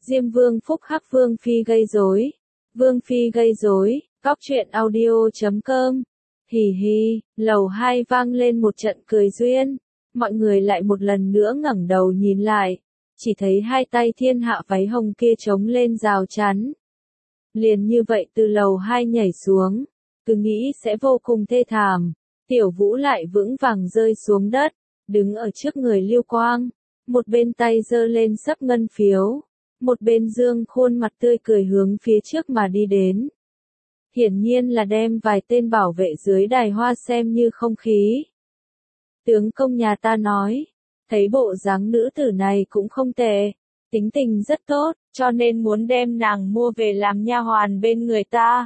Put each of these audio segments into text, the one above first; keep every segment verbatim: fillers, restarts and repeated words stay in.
Diêm Vương phúc hắc Vương Phi gây rối. Vương Phi gây rối, góc truyện audio chấm com. Hì hì, lầu hai vang lên một trận cười duyên. Mọi người lại một lần nữa ngẩng đầu nhìn lại. Chỉ thấy hai tay thiên hạ váy hồng kia trống lên rào chắn. Liền như vậy từ lầu hai nhảy xuống. Cứ nghĩ sẽ vô cùng thê thảm. Tiểu Vũ lại vững vàng rơi xuống đất. Đứng ở trước người Lưu Quang. Một bên tay giơ lên sấp ngân phiếu. Một bên dương khuôn mặt tươi cười hướng phía trước mà đi đến. Hiển nhiên là đem vài tên bảo vệ dưới đài hoa xem như không khí. Tướng công nhà ta nói, thấy bộ dáng nữ tử này cũng không tệ, tính tình rất tốt, cho nên muốn đem nàng mua về làm nha hoàn bên người ta.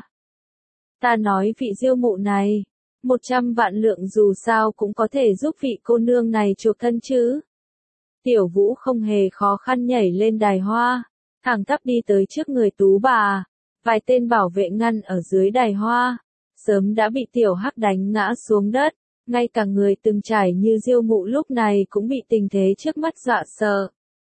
Ta nói vị Diêu mụ này, một trăm vạn lượng dù sao cũng có thể giúp vị cô nương này chuộc thân chứ. Tiểu Vũ không hề khó khăn nhảy lên đài hoa, thẳng tắp đi tới trước người Tú bà. Vài tên bảo vệ ngăn ở dưới đài hoa, sớm đã bị Tiểu Hắc đánh ngã xuống đất, ngay cả người từng trải như Diêu mụ lúc này cũng bị tình thế trước mắt dọa sợ.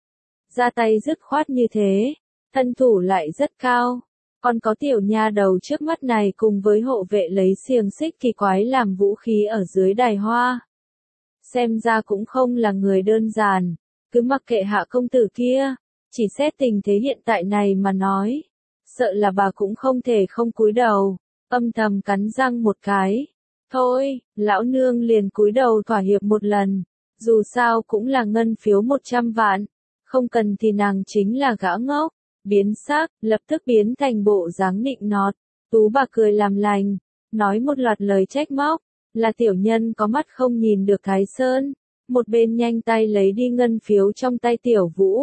Ra tay dứt khoát như thế, thân thủ lại rất cao, còn có tiểu nha đầu trước mắt này cùng với hộ vệ lấy xiềng xích kỳ quái làm vũ khí ở dưới đài hoa. Xem ra cũng không là người đơn giản, cứ mặc kệ hạ công tử kia, chỉ xét tình thế hiện tại này mà nói. Sợ là bà cũng không thể không cúi đầu, âm thầm cắn răng một cái. Thôi, lão nương liền cúi đầu thỏa hiệp một lần, dù sao cũng là ngân phiếu một trăm vạn, không cần thì nàng chính là gã ngốc, biến sắc, lập tức biến thành bộ dáng nịnh nọt. Tú bà cười làm lành, nói một loạt lời trách móc, là tiểu nhân có mắt không nhìn được Thái Sơn, một bên nhanh tay lấy đi ngân phiếu trong tay Tiểu Vũ.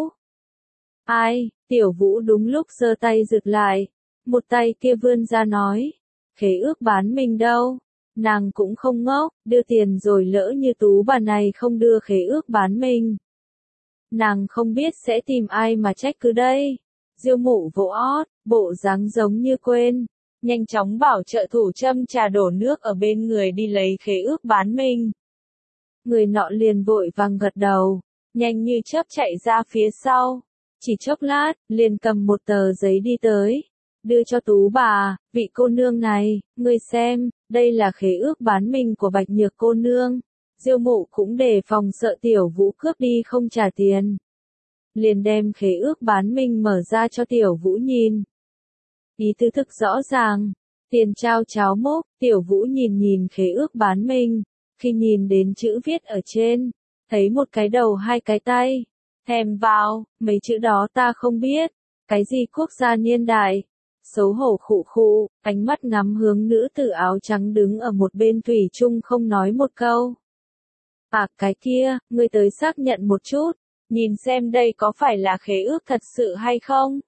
Ai, Tiểu Vũ đúng lúc giơ tay giựt lại, một tay kia vươn ra nói, khế ước bán mình đâu, nàng cũng không ngốc, đưa tiền rồi lỡ như Tú bà này không đưa khế ước bán mình. Nàng không biết sẽ tìm ai mà trách cứ đây. Diêu mụ vỗ ót, bộ dáng giống như quên, nhanh chóng bảo trợ thủ châm trà đổ nước ở bên người đi lấy khế ước bán mình. Người nọ liền vội vàng gật đầu, nhanh như chớp chạy ra phía sau. Chỉ chốc lát, liền cầm một tờ giấy đi tới, đưa cho Tú bà, vị cô nương này, ngươi xem, đây là khế ước bán mình của Bạch Nhược cô nương. Diêu mụ cũng đề phòng sợ Tiểu Vũ cướp đi không trả tiền. Liền đem khế ước bán mình mở ra cho Tiểu Vũ nhìn. Ý tứ thực rõ ràng, tiền trao cháo mốc, Tiểu Vũ nhìn nhìn khế ước bán mình, khi nhìn đến chữ viết ở trên, thấy một cái đầu hai cái tay. Thèm vào, mấy chữ đó ta không biết, cái gì quốc gia niên đại, xấu hổ khụ khụ, ánh mắt ngắm hướng nữ tử áo trắng đứng ở một bên thủy chung không nói một câu. À cái kia, ngươi tới xác nhận một chút, nhìn xem đây có phải là khế ước thật sự hay không?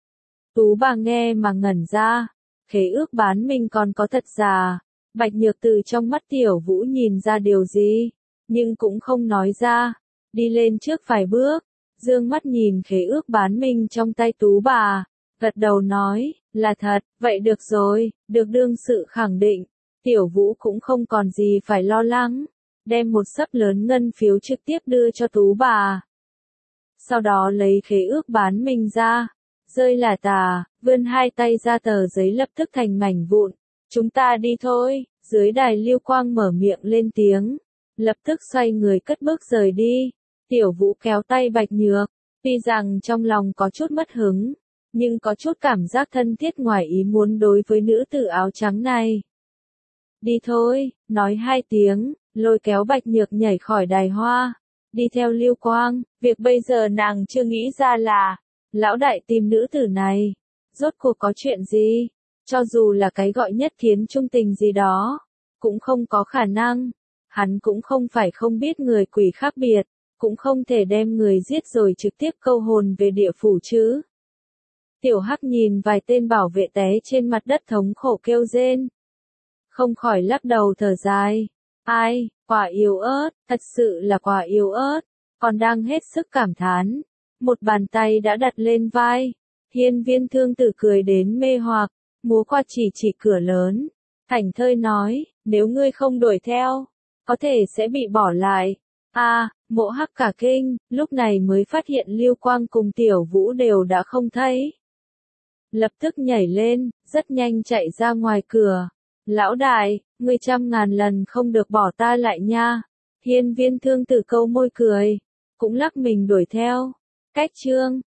Tú bà nghe mà ngẩn ra, khế ước bán mình còn có thật giả, Bạch Nhược từ trong mắt Tiểu Vũ nhìn ra điều gì, nhưng cũng không nói ra, đi lên trước vài bước. Dương mắt nhìn khế ước bán mình trong tay Tú bà, gật đầu nói, là thật, vậy được rồi, được đương sự khẳng định, Tiểu Vũ cũng không còn gì phải lo lắng, đem một xấp lớn ngân phiếu trực tiếp đưa cho Tú bà. Sau đó lấy khế ước bán mình ra, rơi lả tả, vươn hai tay ra tờ giấy lập tức thành mảnh vụn, chúng ta đi thôi, dưới đài Lưu Quang mở miệng lên tiếng, lập tức xoay người cất bước rời đi. Tiểu Vũ kéo tay Bạch Nhược, tuy rằng trong lòng có chút mất hứng, nhưng có chút cảm giác thân thiết ngoài ý muốn đối với nữ tử áo trắng này. Đi thôi, nói hai tiếng, lôi kéo Bạch Nhược nhảy khỏi đài hoa, đi theo Lưu Quang, việc bây giờ nàng chưa nghĩ ra là, lão đại tìm nữ tử này, rốt cuộc có chuyện gì, cho dù là cái gọi nhất kiến trung tình gì đó, cũng không có khả năng, hắn cũng không phải không biết người quỷ khác biệt. Cũng không thể đem người giết rồi trực tiếp câu hồn về địa phủ chứ. Tiểu Hắc nhìn vài tên bảo vệ té trên mặt đất thống khổ kêu rên. Không khỏi lắc đầu thở dài. Ai, quả yếu ớt, thật sự là quả yếu ớt. Còn đang hết sức cảm thán. Một bàn tay đã đặt lên vai. Hiên Viên Thương Tử cười đến mê hoặc, múa qua chỉ chỉ cửa lớn. Thảnh thơi nói, nếu ngươi không đuổi theo, có thể sẽ bị bỏ lại. À, Mộ Hắc cả kinh, lúc này mới phát hiện Lưu Quang cùng Tiểu Vũ đều đã không thấy. Lập tức nhảy lên, rất nhanh chạy ra ngoài cửa. Lão đại, ngươi trăm ngàn lần không được bỏ ta lại nha. Hiên Viên Thương Tử câu môi cười, cũng lắc mình đuổi theo. Cách chương